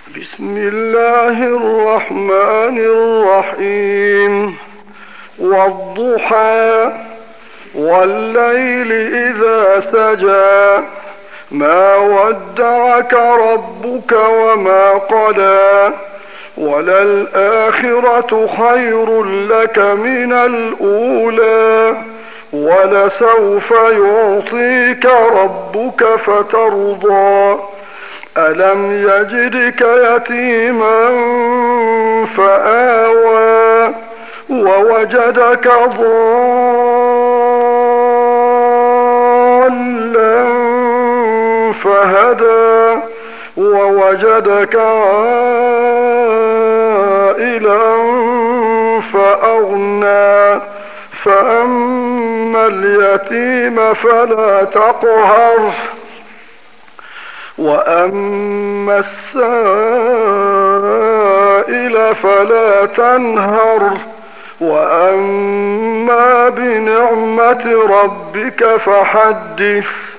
بسم الله الرحمن الرحيم. والضحى والليل إذا سجى ما ودعك ربك وما قلى وللآخرة خير لك من الأولى ولسوف يعطيك ربك فترضى ألم يجدك يتيما فآوى ووجدك ضالا فهدى ووجدك عائلا فأغنى فأما اليتيم فلا تقهر وأما السائل فلا تنهر وأما بنعمة ربك فحدث.